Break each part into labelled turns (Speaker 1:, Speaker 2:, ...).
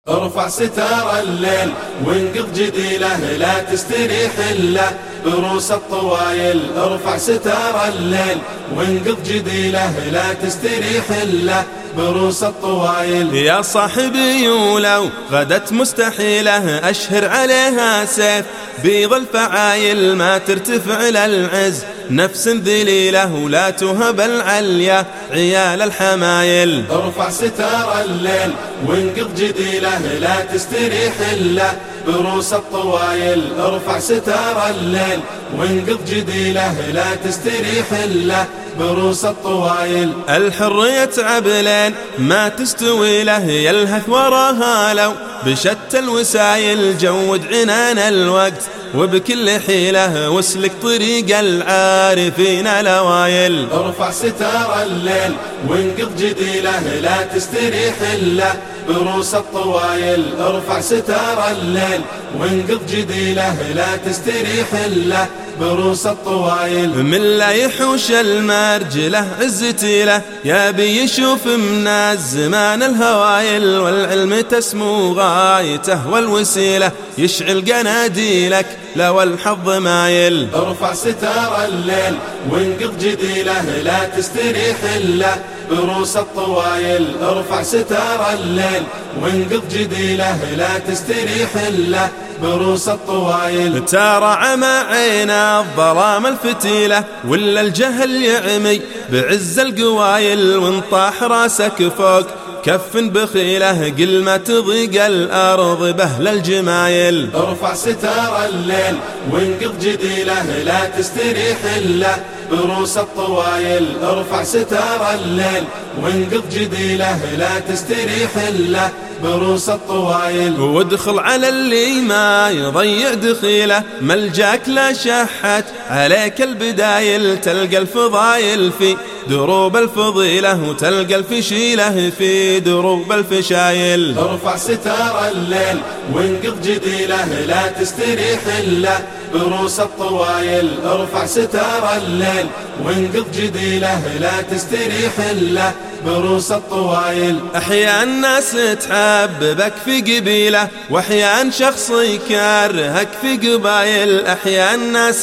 Speaker 1: ارفع ستار الليل وانقض جديله، لا تستريح إلا بروس الطوايل. ارفع ستار الليل وانقض جديله، لا تستريح إلا بروس الطوايل.
Speaker 2: يا صاحبي ولو غدت مستحيلة أشهر عليها سيف بيض الفعايل، ما ترتفع للعز نفس ذليلة ولا تهب العليا عيال الحمايل.
Speaker 1: ارفع ستار الليل وانقض جديله، لا تستريح إلا بروس الطوايل. ارفع ستار الليل وانقض جديله، لا تستريح إلا بروس الطوايل.
Speaker 2: الحر يتعب لين ما تستوي له، يلهث وراها لو بشتى الوسايل. جود عنان الوقت وبكل حيلة واسلك طريق العارفين الأوائل.
Speaker 1: ارفع ستار الليل وانقض جديله، لا تستريح إلا بروس الطوايل. ارفع ستار الليل وانقض جديله، لا تستريح إلا بروس الطوايل.
Speaker 2: من لا يحوش المرجله عزتي له، يابي يشوف من الزمان الهوايل. والعلم تسمو غايته والوسيلة، يشعل قناديلك لو الحظ مايل.
Speaker 1: ارفع ستار الليل وانقض جديله، لا تستريح إلا بروس الطوايل. ارفع ستار الليل وانقض جديله، لا تستريح إلا بروس الطوايل.
Speaker 2: ترى عمى عين الظلام الفتيلة، ولا الجهل يعمي بعز القوايل. وان طاح راسك فوق كف بخيله، قل ما تضيق الأرض بهل الجمايل.
Speaker 1: ارفع ستار الليل وانقض جديله، لا تستريح إلا بروس الطوايل. ارفع ستار الليل وانقض جديله، لا تستريح إلا بروس الطوايل.
Speaker 2: وادخل على اللي ما يضيع دخيله، ملجاك لا شحت عليك البدايل. تلقى الفضايل في دروب الفضيلة، وتلقى الفشيلة في دروب الفشايل.
Speaker 1: ارفع ستار الليل وانقض جديله، لا تستريح إلا بروس الطوايل. ارفع ستار الليل وانقض جديله، لا تستريح إلا بروس الطوايل.
Speaker 2: أحيان ناس تحببك في قبيلة، وأحيان شخص يكرهك في قبايل. أحيان ناس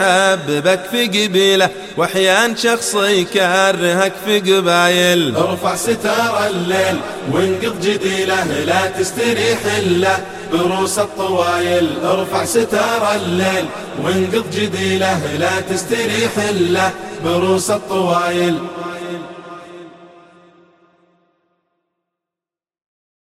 Speaker 2: تحببك في قبيلة، وأحيان شخص يكرهك في قبايل.
Speaker 1: ارفع ستار الليل وانقض جديله، لا تستريح إلا بروس الطوايل. ارفع ستار الليل وانقض جديله، لا تستريح إلا بروس الطوايل.